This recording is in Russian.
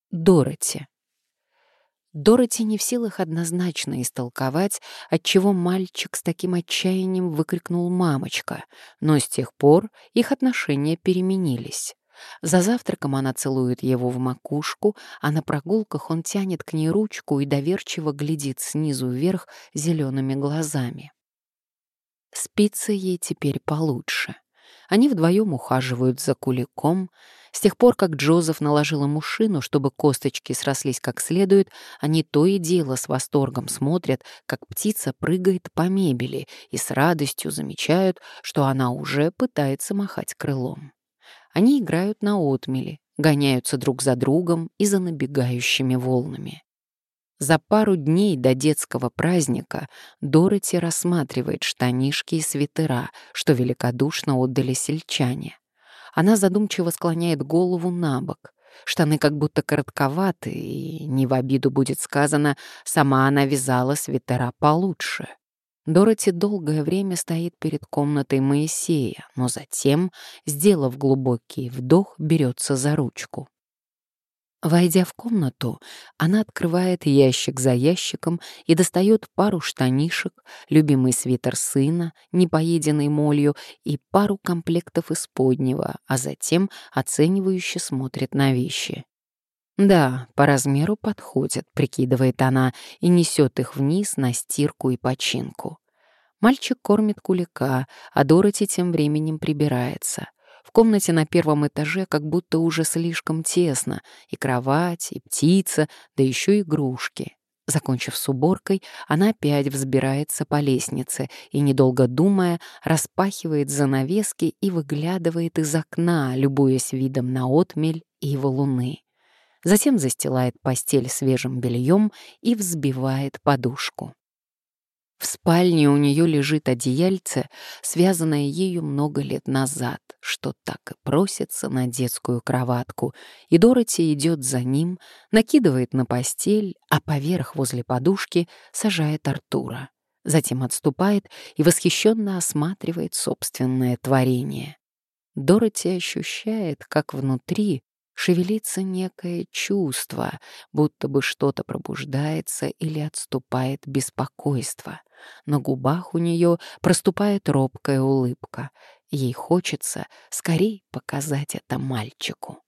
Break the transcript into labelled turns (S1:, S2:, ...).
S1: Дороти. Дороти не в силах однозначно истолковать, отчего мальчик с таким отчаянием выкрикнул «мамочка», но с тех пор их отношения переменились. За завтраком она целует его в макушку, а на прогулках он тянет к ней ручку и доверчиво глядит снизу вверх зелеными глазами. Спится ей теперь получше. Они вдвоем ухаживают за Куликом. С тех пор, как Джозеф наложил ему шину, чтобы косточки срослись как следует, они то и дело с восторгом смотрят, как птица прыгает по мебели, и с радостью замечают, что она уже пытается махать крылом. Они играют на отмели, гоняются друг за другом и за набегающими волнами. За пару дней до детского праздника Дороти рассматривает штанишки и свитера, что великодушно отдали сельчане. Она задумчиво склоняет голову на бок. Штаны как будто коротковаты, и, не в обиду будет сказано, сама она вязала свитера получше. Дороти долгое время стоит перед комнатой Моисея, но затем, сделав глубокий вдох, берется за ручку. Войдя в комнату, она открывает ящик за ящиком и достает пару штанишек, любимый свитер сына, не поеденный молью, и пару комплектов исподнего, а затем оценивающе смотрит на вещи. «Да, по размеру подходят», — прикидывает она, и несет их вниз на стирку и починку. Мальчик кормит Кулика, а Дороти тем временем прибирается. В комнате на первом этаже как будто уже слишком тесно. И кровать, и птица, да еще игрушки. Закончив с уборкой, она опять взбирается по лестнице и, недолго думая, распахивает занавески и выглядывает из окна, любуясь видом на отмель и валуны. Затем застилает постель свежим бельем и взбивает подушку. В спальне у нее лежит одеяльце, связанное ею много лет назад, что так и просится на детскую кроватку, и Дороти идет за ним, накидывает на постель, а поверх возле подушки сажает Артура. Затем отступает и восхищенно осматривает собственное творение. Дороти ощущает, как внутри шевелится некое чувство, будто бы что-то пробуждается или отступает беспокойство. На губах у нее проступает робкая улыбка. Ей хочется скорей показать это мальчику.